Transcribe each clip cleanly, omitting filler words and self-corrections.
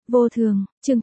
Vô thường, chương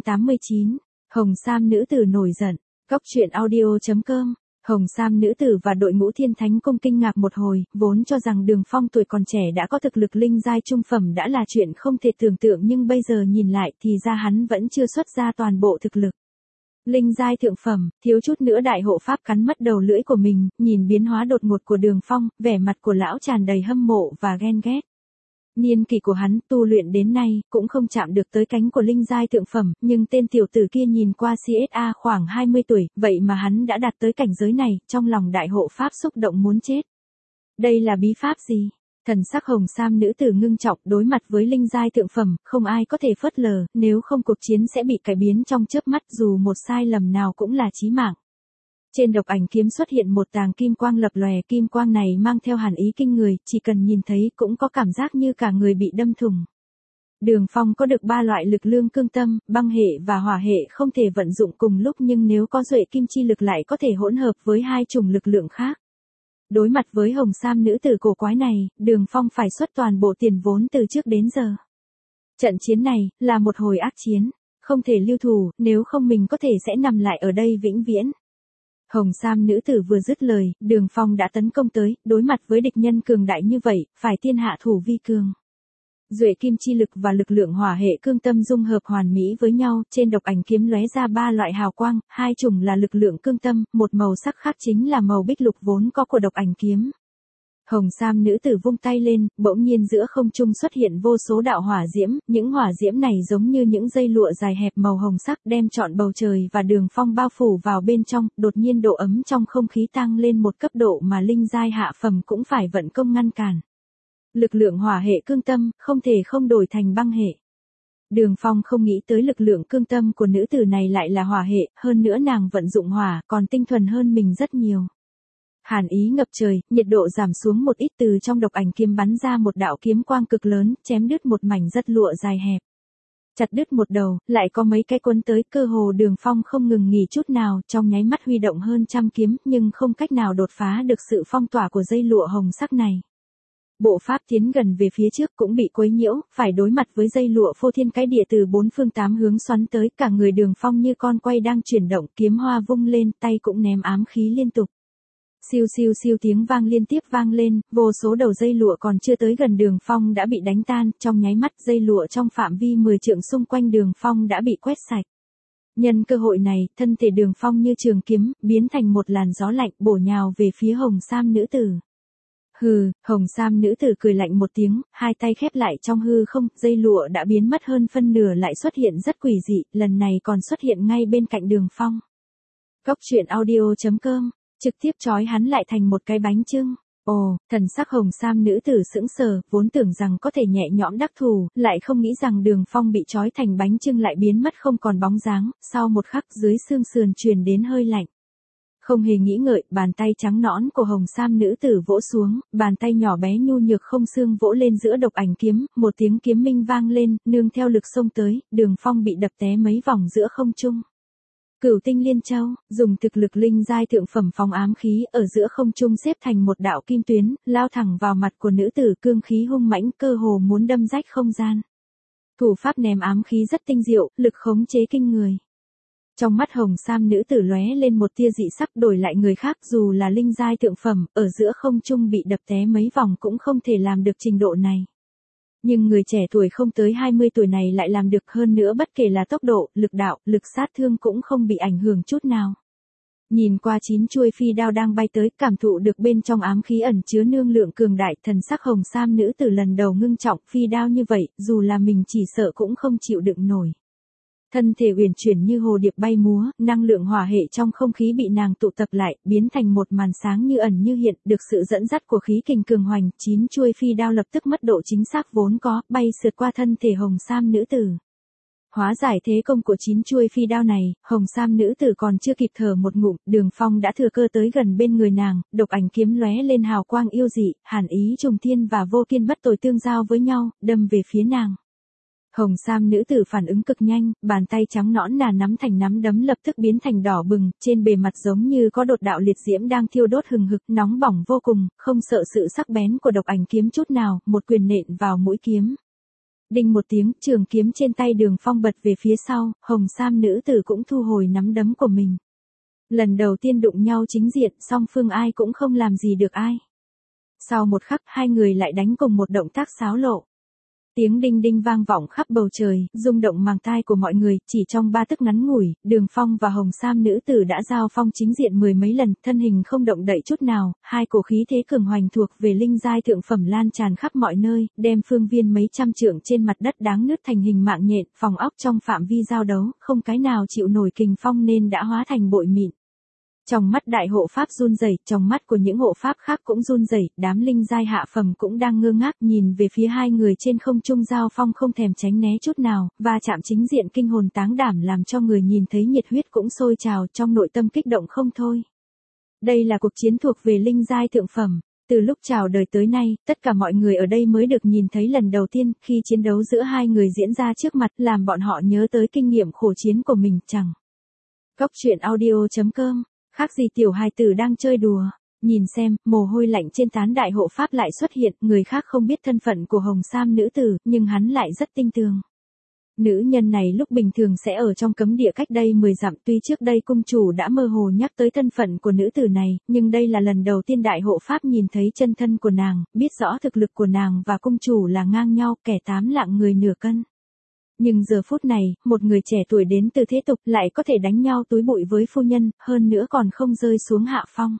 889. Hồng Sam nữ tử nổi giận. Góc truyện audio.com. Hồng Sam nữ tử và đội ngũ Thiên Thánh Cung kinh ngạc một hồi, vốn cho rằng Đường Phong tuổi còn trẻ đã có thực lực linh giai trung phẩm đã là chuyện không thể tưởng tượng, nhưng bây giờ nhìn lại thì ra hắn vẫn chưa xuất ra toàn bộ thực lực. Linh giai thượng phẩm, thiếu chút nữa đại hộ pháp cắn mất đầu lưỡi của mình, nhìn biến hóa đột ngột của Đường Phong, vẻ mặt của lão tràn đầy hâm mộ và ghen ghét. Niên kỷ của hắn tu luyện đến nay, cũng không chạm được tới cánh của linh giai thượng phẩm, nhưng tên tiểu tử kia nhìn qua CSA khoảng 20 tuổi, vậy mà hắn đã đạt tới cảnh giới này, trong lòng đại hộ pháp xúc động muốn chết. Đây là bí pháp gì? Thần sắc Hồng Sam nữ tử ngưng trọng, đối mặt với linh giai thượng phẩm, không ai có thể phớt lờ, nếu không cuộc chiến sẽ bị cải biến trong chớp mắt, dù một sai lầm nào cũng là chí mạng. Trên độc ảnh kiếm xuất hiện một tàng kim quang lập lòe, kim quang này mang theo hàn ý kinh người, chỉ cần nhìn thấy cũng có cảm giác như cả người bị đâm thủng. Đường Phong có được 3 loại lực lượng cương tâm, băng hệ và hỏa hệ không thể vận dụng cùng lúc, nhưng nếu có duệ kim chi lực lại có thể hỗn hợp với hai chủng lực lượng khác. Đối mặt với Hồng Sam nữ tử cổ quái này, Đường Phong phải xuất toàn bộ tiền vốn từ trước đến giờ. Trận chiến này là một hồi ác chiến, không thể lưu thủ, nếu không mình có thể sẽ nằm lại ở đây vĩnh viễn. Hồng Sam nữ tử vừa dứt lời, Đường Phong đã tấn công tới, đối mặt với địch nhân cường đại như vậy, phải tiên hạ thủ vi cường. Duệ kim chi lực và lực lượng hỏa hệ cương tâm dung hợp hoàn mỹ với nhau, trên độc ảnh kiếm lóe ra 3 loại hào quang, hai chủng là lực lượng cương tâm, một màu sắc khác chính là màu bích lục vốn có của độc ảnh kiếm. Hồng Sam nữ tử vung tay lên, bỗng nhiên giữa không trung xuất hiện vô số đạo hỏa diễm, những hỏa diễm này giống như những dây lụa dài hẹp màu hồng sắc đem trọn bầu trời và Đường Phong bao phủ vào bên trong, đột nhiên độ ấm trong không khí tăng lên một cấp độ mà linh giai hạ phẩm cũng phải vận công ngăn cản. Lực lượng hỏa hệ cương tâm, không thể không đổi thành băng hệ. Đường Phong không nghĩ tới lực lượng cương tâm của nữ tử này lại là hỏa hệ, hơn nữa nàng vận dụng hỏa, còn tinh thuần hơn mình rất nhiều. Hàn ý ngập trời, nhiệt độ giảm xuống một ít, từ trong độc ảnh kiếm bắn ra một đạo kiếm quang cực lớn, chém đứt một mảnh rất lụa dài hẹp. Chặt đứt một đầu, lại có mấy cái cuốn tới, cơ hồ Đường Phong không ngừng nghỉ chút nào, trong nháy mắt huy động hơn trăm kiếm, nhưng không cách nào đột phá được sự phong tỏa của dây lụa hồng sắc này. Bộ pháp tiến gần về phía trước cũng bị quấy nhiễu, phải đối mặt với dây lụa phô thiên cái địa từ 4 phương 8 hướng xoắn tới, cả người Đường Phong như con quay đang chuyển động, kiếm hoa vung lên, tay cũng ném ám khí liên tục. Siêu siêu siêu tiếng vang liên tiếp vang lên, vô số đầu dây lụa còn chưa tới gần Đường Phong đã bị đánh tan, trong nháy mắt dây lụa trong phạm vi 10 trượng xung quanh Đường Phong đã bị quét sạch. Nhân cơ hội này, thân thể Đường Phong như trường kiếm, biến thành một làn gió lạnh bổ nhào về phía Hồng Sam nữ tử. Hừ, Hồng Sam nữ tử cười lạnh một tiếng, hai tay khép lại trong hư không, dây lụa đã biến mất hơn phân nửa lại xuất hiện rất quỷ dị, lần này còn xuất hiện ngay bên cạnh Đường Phong. Góc truyện audio.com. Trực tiếp trói hắn lại thành một cái bánh chưng. Ồ, thần sắc Hồng Sam nữ tử sững sờ, vốn tưởng rằng có thể nhẹ nhõm đắc thủ, lại không nghĩ rằng Đường Phong bị trói thành bánh chưng lại biến mất không còn bóng dáng, sau một khắc dưới xương sườn truyền đến hơi lạnh. Không hề nghĩ ngợi, bàn tay trắng nõn của Hồng Sam nữ tử vỗ xuống, bàn tay nhỏ bé nhu nhược không xương vỗ lên giữa độc ảnh kiếm, một tiếng kiếm minh vang lên, nương theo lực xông tới, Đường Phong bị đập té mấy vòng giữa không trung. Cửu tinh liên châu, dùng thực lực linh giai thượng phẩm phóng ám khí ở giữa không trung xếp thành một đạo kim tuyến, lao thẳng vào mặt của nữ tử, cương khí hung mãnh, cơ hồ muốn đâm rách không gian. Thủ pháp ném ám khí rất tinh diệu, lực khống chế kinh người. Trong mắt Hồng Sam nữ tử lóe lên một tia dị sắc, đổi lại người khác dù là linh giai thượng phẩm, ở giữa không trung bị đập té mấy vòng cũng không thể làm được trình độ này. Nhưng người trẻ tuổi không tới 20 tuổi này lại làm được, hơn nữa bất kể là tốc độ, lực đạo, lực sát thương cũng không bị ảnh hưởng chút nào. Nhìn qua 9 chuôi phi đao đang bay tới, cảm thụ được bên trong ám khí ẩn chứa năng lượng cường đại, thần sắc Hồng Sam nữ tử lần đầu ngưng trọng, phi đao như vậy, dù là mình chỉ sợ cũng không chịu đựng nổi. Thân thể uyển chuyển như hồ điệp bay múa, năng lượng hỏa hệ trong không khí bị nàng tụ tập lại, biến thành một màn sáng như ẩn như hiện, được sự dẫn dắt của khí kình cường hoành, 9 chuôi phi đao lập tức mất độ chính xác vốn có, bay sượt qua thân thể Hồng Sam nữ tử. Hóa giải thế công của 9 chuôi phi đao này, Hồng Sam nữ tử còn chưa kịp thở một ngụm, Đường Phong đã thừa cơ tới gần bên người nàng, độc ảnh kiếm lóe lên hào quang yêu dị, hàn ý trùng thiên và vô kiên bất tồi tương giao với nhau, đâm về phía nàng. Hồng Sam nữ tử phản ứng cực nhanh, bàn tay trắng nõn nà nắm thành nắm đấm lập tức biến thành đỏ bừng, trên bề mặt giống như có đột đạo liệt diễm đang thiêu đốt hừng hực, nóng bỏng vô cùng, không sợ sự sắc bén của độc ảnh kiếm chút nào, một quyền nện vào mũi kiếm. Đinh một tiếng, trường kiếm trên tay Đường Phong bật về phía sau, hồng sam nữ tử cũng thu hồi nắm đấm của mình. Lần đầu tiên đụng nhau chính diện, song phương ai cũng không làm gì được ai. Sau một khắc, hai người lại đánh cùng một động tác xáo lộ. Tiếng đinh đinh vang vọng khắp bầu trời, rung động màng tai của mọi người, chỉ trong 3 tức ngắn ngủi, Đường Phong và hồng sam nữ tử đã giao phong chính diện 10 mấy lần, thân hình không động đậy chút nào, hai cổ khí thế cường hoành thuộc về linh giai thượng phẩm lan tràn khắp mọi nơi, đem phương viên mấy trăm trượng trên mặt đất đáng nứt thành hình mạng nhện, phòng ốc trong phạm vi giao đấu, không cái nào chịu nổi kình phong nên đã hóa thành bụi mịn. Trong mắt đại hộ pháp run rẩy, trong mắt của những hộ pháp khác cũng run rẩy, đám linh giai hạ phẩm cũng đang ngơ ngác nhìn về phía hai người trên không trung giao phong không thèm tránh né chút nào, và chạm chính diện kinh hồn táng đảm làm cho người nhìn thấy nhiệt huyết cũng sôi trào trong nội tâm kích động không thôi. Đây là cuộc chiến thuộc về linh giai thượng phẩm. Từ lúc chào đời tới nay, tất cả mọi người ở đây mới được nhìn thấy lần đầu tiên khi chiến đấu giữa hai người diễn ra trước mặt làm bọn họ nhớ tới kinh nghiệm khổ chiến của mình chẳng. Góc truyện audio.com Khác gì tiểu hài tử đang chơi đùa. Nhìn xem, mồ hôi lạnh trên trán đại hộ pháp lại xuất hiện, người khác không biết thân phận của hồng sam nữ tử, nhưng hắn lại rất tinh tường. Nữ nhân này lúc bình thường sẽ ở trong cấm địa cách đây 10 dặm, tuy trước đây cung chủ đã mơ hồ nhắc tới thân phận của nữ tử này, nhưng đây là lần đầu tiên đại hộ pháp nhìn thấy chân thân của nàng, biết rõ thực lực của nàng và cung chủ là ngang nhau, kẻ 8 lạng người nửa cân. Nhưng giờ phút này, một người trẻ tuổi đến từ thế tục lại có thể đánh nhau túi bụi với phu nhân, hơn nữa còn không rơi xuống hạ phong.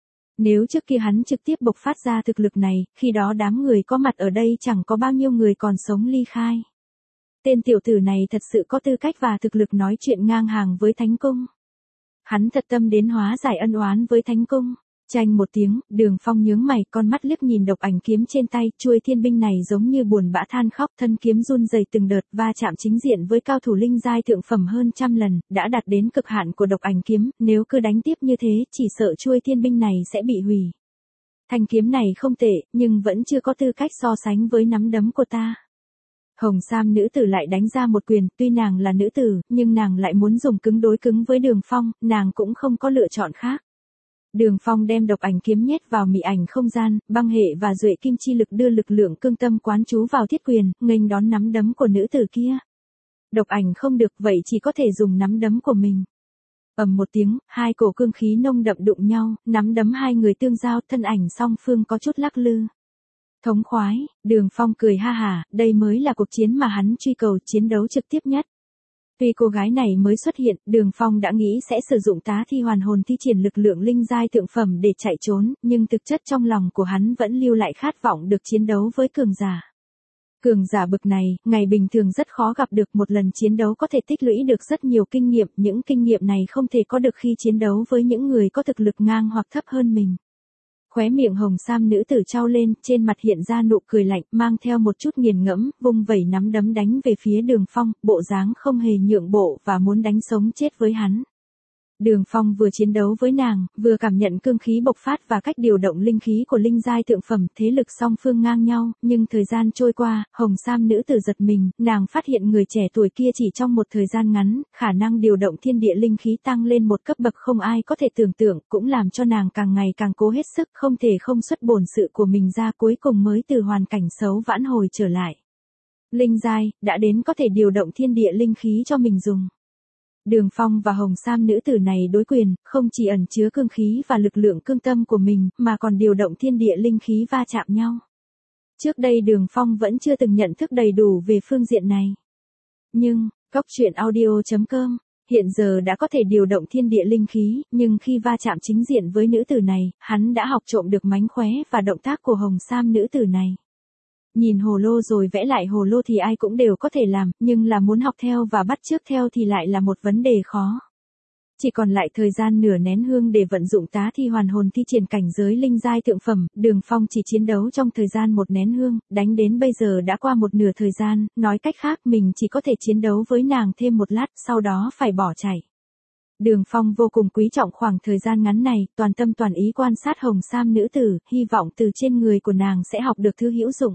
Nếu trước kia hắn trực tiếp bộc phát ra thực lực này, khi đó đám người có mặt ở đây chẳng có bao nhiêu người còn sống ly khai. Tên tiểu tử này thật sự có tư cách và thực lực nói chuyện ngang hàng với Thánh Cung. Hắn thật tâm đến hóa giải ân oán với Thánh Cung. Chanh một tiếng, Đường Phong nhướng mày, con mắt liếc nhìn độc ảnh kiếm trên tay, chuôi thiên binh này giống như buồn bã than khóc, thân kiếm run rẩy từng đợt, va chạm chính diện với cao thủ linh giai thượng phẩm hơn trăm lần, đã đạt đến cực hạn của độc ảnh kiếm, nếu cứ đánh tiếp như thế, chỉ sợ chuôi thiên binh này sẽ bị hủy. Thanh kiếm này không tệ, nhưng vẫn chưa có tư cách so sánh với nắm đấm của ta. Hồng sam nữ tử lại đánh ra một quyền, tuy nàng là nữ tử, nhưng nàng lại muốn dùng cứng đối cứng với Đường Phong, nàng cũng không có lựa chọn khác. Đường Phong đem độc ảnh kiếm nhét vào mị ảnh không gian, băng hệ và duệ kim chi lực đưa lực lượng cương tâm quán chú vào thiết quyền, nghênh đón nắm đấm của nữ tử kia. Độc ảnh không được, vậy chỉ có thể dùng nắm đấm của mình. Ầm một tiếng, hai cổ cương khí nông đậm đụng nhau, nắm đấm hai người tương giao, thân ảnh song phương có chút lắc lư. Thống khoái, Đường Phong cười ha hả, đây mới là cuộc chiến mà hắn truy cầu, chiến đấu trực tiếp nhất. Tuy cô gái này mới xuất hiện, Đường Phong đã nghĩ sẽ sử dụng tá thi hoàn hồn thi triển lực lượng linh giai thượng phẩm để chạy trốn, nhưng thực chất trong lòng của hắn vẫn lưu lại khát vọng được chiến đấu với cường giả. Cường giả bực này, ngày bình thường rất khó gặp được, một lần chiến đấu có thể tích lũy được rất nhiều kinh nghiệm, những kinh nghiệm này không thể có được khi chiến đấu với những người có thực lực ngang hoặc thấp hơn mình. Khóe miệng hồng sam nữ tử trao lên, trên mặt hiện ra nụ cười lạnh, mang theo một chút nghiền ngẫm, vung vẩy nắm đấm đánh về phía Đường Phong, bộ dáng không hề nhượng bộ và muốn đánh sống chết với hắn. Đường Phong vừa chiến đấu với nàng, vừa cảm nhận cương khí bộc phát và cách điều động linh khí của linh giai thượng phẩm, thế lực song phương ngang nhau, nhưng thời gian trôi qua, hồng sam nữ tử giật mình, nàng phát hiện người trẻ tuổi kia chỉ trong một thời gian ngắn, khả năng điều động thiên địa linh khí tăng lên một cấp bậc không ai có thể tưởng tượng, cũng làm cho nàng càng ngày càng cố hết sức, không thể không xuất bổn sự của mình ra, cuối cùng mới từ hoàn cảnh xấu vãn hồi trở lại. Linh giai, đã đến có thể điều động thiên địa linh khí cho mình dùng. Đường Phong và hồng sam nữ tử này đối quyền, không chỉ ẩn chứa cương khí và lực lượng cương tâm của mình, mà còn điều động thiên địa linh khí va chạm nhau. Trước đây Đường Phong vẫn chưa từng nhận thức đầy đủ về phương diện này. Nhưng, góc truyện audio.com, hiện giờ đã có thể điều động thiên địa linh khí, nhưng khi va chạm chính diện với nữ tử này, hắn đã học trộm được mánh khóe và động tác của hồng sam nữ tử này. Nhìn hồ lô rồi vẽ lại hồ lô thì ai cũng đều có thể làm, nhưng là muốn học theo và bắt chước theo thì lại là một vấn đề khó. Chỉ còn lại thời gian nửa nén hương để vận dụng tá thi hoàn hồn thi triển cảnh giới linh giai thượng phẩm, Đường Phong chỉ chiến đấu trong thời gian một nén hương, đánh đến bây giờ đã qua một nửa thời gian, nói cách khác mình chỉ có thể chiến đấu với nàng thêm một lát, sau đó phải bỏ chạy. Đường Phong vô cùng quý trọng khoảng thời gian ngắn này, toàn tâm toàn ý quan sát hồng sam nữ tử, hy vọng từ trên người của nàng sẽ học được thứ hữu dụng.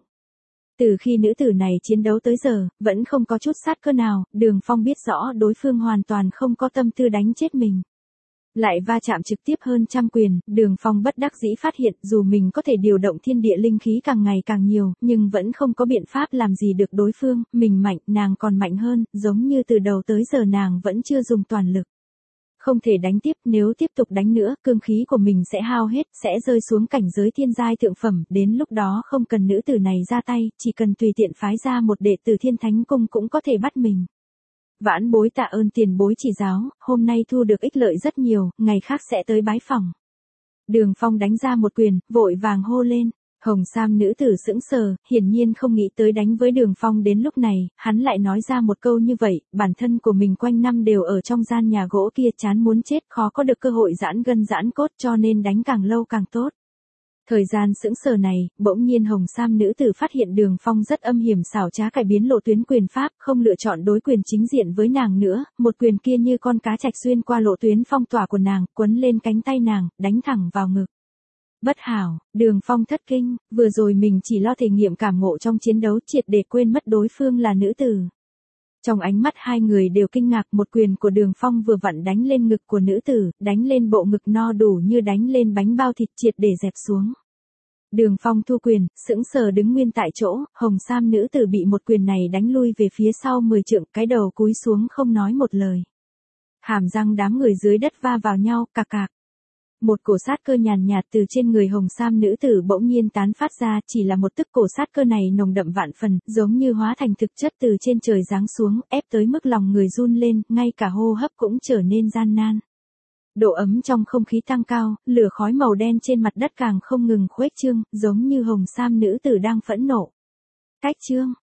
Từ khi nữ tử này chiến đấu tới giờ, vẫn không có chút sát cơ nào, Đường Phong biết rõ đối phương hoàn toàn không có tâm tư đánh chết mình. Lại va chạm trực tiếp hơn trăm quyền, Đường Phong bất đắc dĩ phát hiện dù mình có thể điều động thiên địa linh khí càng ngày càng nhiều, nhưng vẫn không có biện pháp làm gì được đối phương, mình mạnh, nàng còn mạnh hơn, giống như từ đầu tới giờ nàng vẫn chưa dùng toàn lực. Không thể đánh tiếp, nếu tiếp tục đánh nữa, cương khí của mình sẽ hao hết, sẽ rơi xuống cảnh giới thiên giai thượng phẩm, đến lúc đó không cần nữ tử này ra tay, chỉ cần tùy tiện phái ra một đệ tử Thiên Thánh Cung cũng có thể bắt mình. Vãn bối tạ ơn tiền bối chỉ giáo, hôm nay thu được ích lợi rất nhiều, ngày khác sẽ tới bái phỏng. Đường Phong đánh ra một quyền, vội vàng hô lên. Hồng Sam nữ tử sững sờ, hiển nhiên không nghĩ tới đánh với Đường Phong đến lúc này, hắn lại nói ra một câu như vậy, bản thân của mình quanh năm đều ở trong gian nhà gỗ kia chán muốn chết, khó có được cơ hội giãn gân giãn cốt cho nên đánh càng lâu càng tốt. Thời gian sững sờ này, bỗng nhiên Hồng Sam nữ tử phát hiện Đường Phong rất âm hiểm xảo trá cải biến lộ tuyến quyền pháp, không lựa chọn đối quyền chính diện với nàng nữa, một quyền kia như con cá trạch xuyên qua lộ tuyến phong tỏa của nàng, quấn lên cánh tay nàng, đánh thẳng vào ngực. Bất hảo, Đường Phong thất kinh, vừa rồi mình chỉ lo thể nghiệm cảm ngộ trong chiến đấu triệt để quên mất đối phương là nữ tử. Trong ánh mắt hai người đều kinh ngạc, một quyền của Đường Phong vừa vặn đánh lên ngực của nữ tử, đánh lên bộ ngực no đủ như đánh lên bánh bao thịt triệt để dẹp xuống. Đường Phong thu quyền, sững sờ đứng nguyên tại chỗ, Hồng Sam nữ tử bị một quyền này đánh lui về phía sau 10 trượng, cái đầu cúi xuống không nói một lời. Hàm răng đám người dưới đất va vào nhau, cạc cạc. Một cổ sát cơ nhàn nhạt từ trên người Hồng Sam nữ tử bỗng nhiên tán phát ra, chỉ là một tức cổ sát cơ này nồng đậm vạn phần, giống như hóa thành thực chất từ trên trời giáng xuống, ép tới mức lòng người run lên, ngay cả hô hấp cũng trở nên gian nan. Độ ấm trong không khí tăng cao, lửa khói màu đen trên mặt đất càng không ngừng khuếch trương, giống như Hồng Sam nữ tử đang phẫn nộ. Cách trương,